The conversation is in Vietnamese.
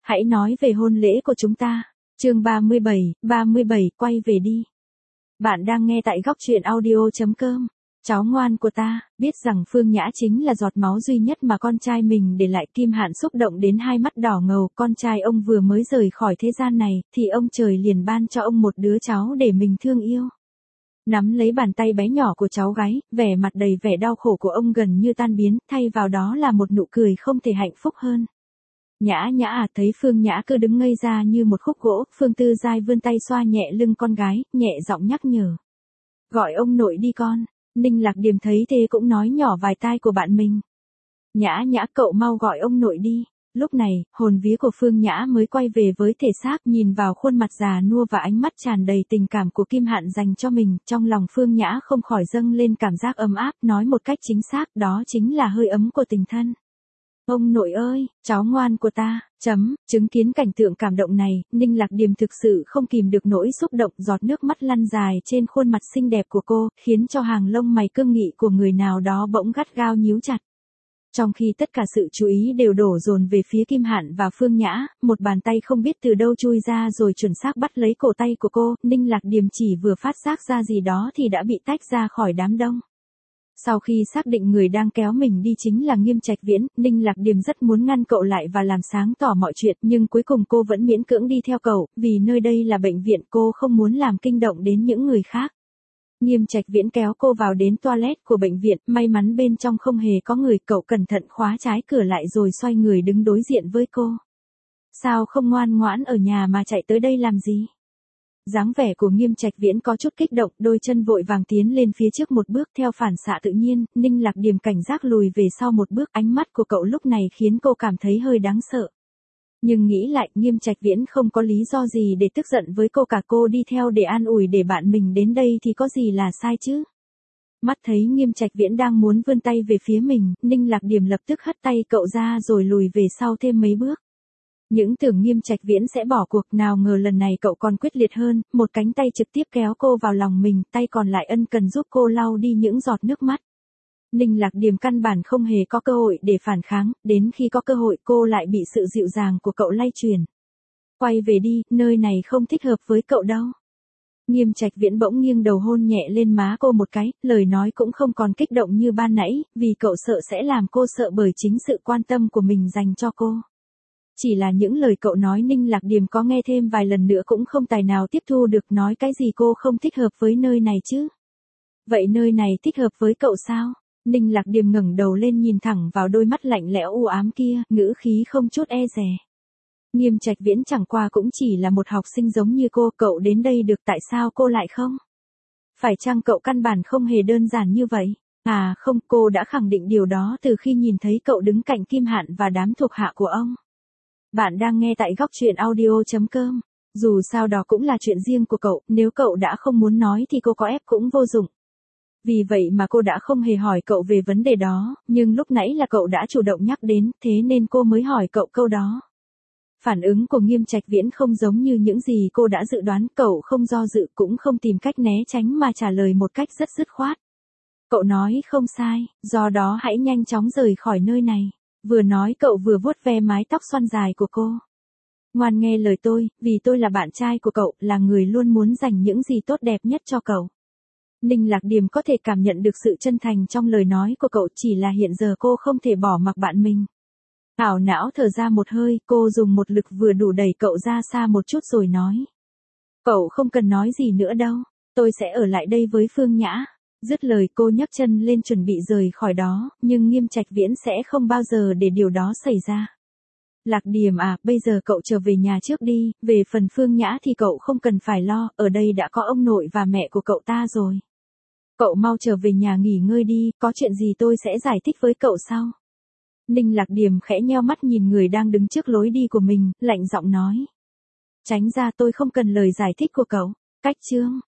Hãy nói về hôn lễ của chúng ta. Chương 37, quay về đi. Bạn đang nghe tại góc truyện audio.com. Cháu ngoan của ta, biết rằng Phương Nhã chính là giọt máu duy nhất mà con trai mình để lại. Kim Hạn xúc động đến hai mắt đỏ ngầu. Con trai ông vừa mới rời khỏi thế gian này, thì ông trời liền ban cho ông một đứa cháu để mình thương yêu. Nắm lấy bàn tay bé nhỏ của cháu gái, vẻ mặt đầy vẻ đau khổ của ông gần như tan biến, thay vào đó là một nụ cười không thể hạnh phúc hơn. Nhã Nhã à, thấy Phương Nhã cứ đứng ngây ra như một khúc gỗ, Phương Tư Giai vươn tay xoa nhẹ lưng con gái, nhẹ giọng nhắc nhở. Gọi ông nội đi con. Ninh Lạc Điềm thấy thế cũng nói nhỏ vài tai của bạn mình. Nhã Nhã, cậu mau gọi ông nội đi. Lúc này, hồn vía của Phương Nhã mới quay về với thể xác, nhìn vào khuôn mặt già nua và ánh mắt tràn đầy tình cảm của Kim Hạn dành cho mình, trong lòng Phương Nhã không khỏi dâng lên cảm giác ấm áp, nói một cách chính xác, đó chính là hơi ấm của tình thân. Ông nội ơi, cháu ngoan của ta, chứng kiến cảnh tượng cảm động này, Ninh Lạc Điềm thực sự không kìm được nỗi xúc động, giọt nước mắt lăn dài trên khuôn mặt xinh đẹp của cô, khiến cho hàng lông mày cương nghị của người nào đó bỗng gắt gao nhíu chặt. Trong khi tất cả sự chú ý đều đổ dồn về phía Kim Hạn và Phương Nhã, một bàn tay không biết từ đâu chui ra rồi chuẩn xác bắt lấy cổ tay của cô, Ninh Lạc Điềm chỉ vừa phát giác ra gì đó thì đã bị tách ra khỏi đám đông. Sau khi xác định người đang kéo mình đi chính là Nghiêm Trạch Viễn, Ninh Lạc Điềm rất muốn ngăn cậu lại và làm sáng tỏ mọi chuyện, nhưng cuối cùng cô vẫn miễn cưỡng đi theo cậu, vì nơi đây là bệnh viện, cô không muốn làm kinh động đến những người khác. Nghiêm Trạch Viễn kéo cô vào đến toilet của bệnh viện, may mắn bên trong không hề có người, cậu cẩn thận khóa trái cửa lại rồi xoay người đứng đối diện với cô. Sao không ngoan ngoãn ở nhà mà chạy tới đây làm gì? Dáng vẻ của Nghiêm Trạch Viễn có chút kích động, đôi chân vội vàng tiến lên phía trước một bước, theo phản xạ tự nhiên, Ninh Lạc Điềm cảnh giác lùi về sau một bước, ánh mắt của cậu lúc này khiến cô cảm thấy hơi đáng sợ. Nhưng nghĩ lại, Nghiêm Trạch Viễn không có lý do gì để tức giận với cô cả, cô đi theo để an ủi để bạn mình đến đây thì có gì là sai chứ. Mắt thấy Nghiêm Trạch Viễn đang muốn vươn tay về phía mình, Ninh Lạc Điềm lập tức hất tay cậu ra rồi lùi về sau thêm mấy bước. Những tưởng Nghiêm Trạch Viễn sẽ bỏ cuộc, nào ngờ lần này cậu còn quyết liệt hơn, một cánh tay trực tiếp kéo cô vào lòng mình, tay còn lại ân cần giúp cô lau đi những giọt nước mắt. Ninh Lạc Điềm căn bản không hề có cơ hội để phản kháng, đến khi có cơ hội cô lại bị sự dịu dàng của cậu lay chuyển. Quay về đi, nơi này không thích hợp với cậu đâu. Nghiêm Trạch Viễn bỗng nghiêng đầu hôn nhẹ lên má cô một cái, lời nói cũng không còn kích động như ban nãy, vì cậu sợ sẽ làm cô sợ bởi chính sự quan tâm của mình dành cho cô. Chỉ là những lời cậu nói Ninh Lạc Điềm có nghe thêm vài lần nữa cũng không tài nào tiếp thu được, nói cái gì cô không thích hợp với nơi này chứ. Vậy nơi này thích hợp với cậu sao? Ninh Lạc Điềm ngẩng đầu lên nhìn thẳng vào đôi mắt lạnh lẽo u ám kia, ngữ khí không chút e dè. Nghiêm Trạch Viễn chẳng qua cũng chỉ là một học sinh giống như cô, cậu đến đây được tại sao cô lại không? Phải chăng cậu căn bản không hề đơn giản như vậy? À không, cô đã khẳng định điều đó từ khi nhìn thấy cậu đứng cạnh Kim Hạn và đám thuộc hạ của ông. Bạn đang nghe tại góc truyện audio.com. Dù sao đó cũng là chuyện riêng của cậu, nếu cậu đã không muốn nói thì cô có ép cũng vô dụng. Vì vậy mà cô đã không hề hỏi cậu về vấn đề đó, nhưng lúc nãy là cậu đã chủ động nhắc đến, thế nên cô mới hỏi cậu câu đó. Phản ứng của Nghiêm Trạch Viễn không giống như những gì cô đã dự đoán, cậu không do dự cũng không tìm cách né tránh mà trả lời một cách rất dứt khoát. Cậu nói không sai, do đó hãy nhanh chóng rời khỏi nơi này. Vừa nói cậu vừa vuốt ve mái tóc xoăn dài của cô. Ngoan nghe lời tôi, vì tôi là bạn trai của cậu, là người luôn muốn dành những gì tốt đẹp nhất cho cậu. Ninh Lạc Điềm có thể cảm nhận được sự chân thành trong lời nói của cậu, chỉ là hiện giờ cô không thể bỏ mặc bạn mình. Ảo não thở ra một hơi, cô dùng một lực vừa đủ đẩy cậu ra xa một chút rồi nói. Cậu không cần nói gì nữa đâu, tôi sẽ ở lại đây với Phương Nhã. Dứt lời cô nhấc chân lên chuẩn bị rời khỏi đó, nhưng Nghiêm Trạch Viễn sẽ không bao giờ để điều đó xảy ra. Lạc Điềm à, bây giờ cậu trở về nhà trước đi, về phần Phương Nhã thì cậu không cần phải lo, ở đây đã có ông nội và mẹ của cậu ta rồi. Cậu mau trở về nhà nghỉ ngơi đi, có chuyện gì tôi sẽ giải thích với cậu sau. Ninh Lạc Điềm khẽ nheo mắt nhìn người đang đứng trước lối đi của mình, lạnh giọng nói. Tránh ra, tôi không cần lời giải thích của cậu. Cách chương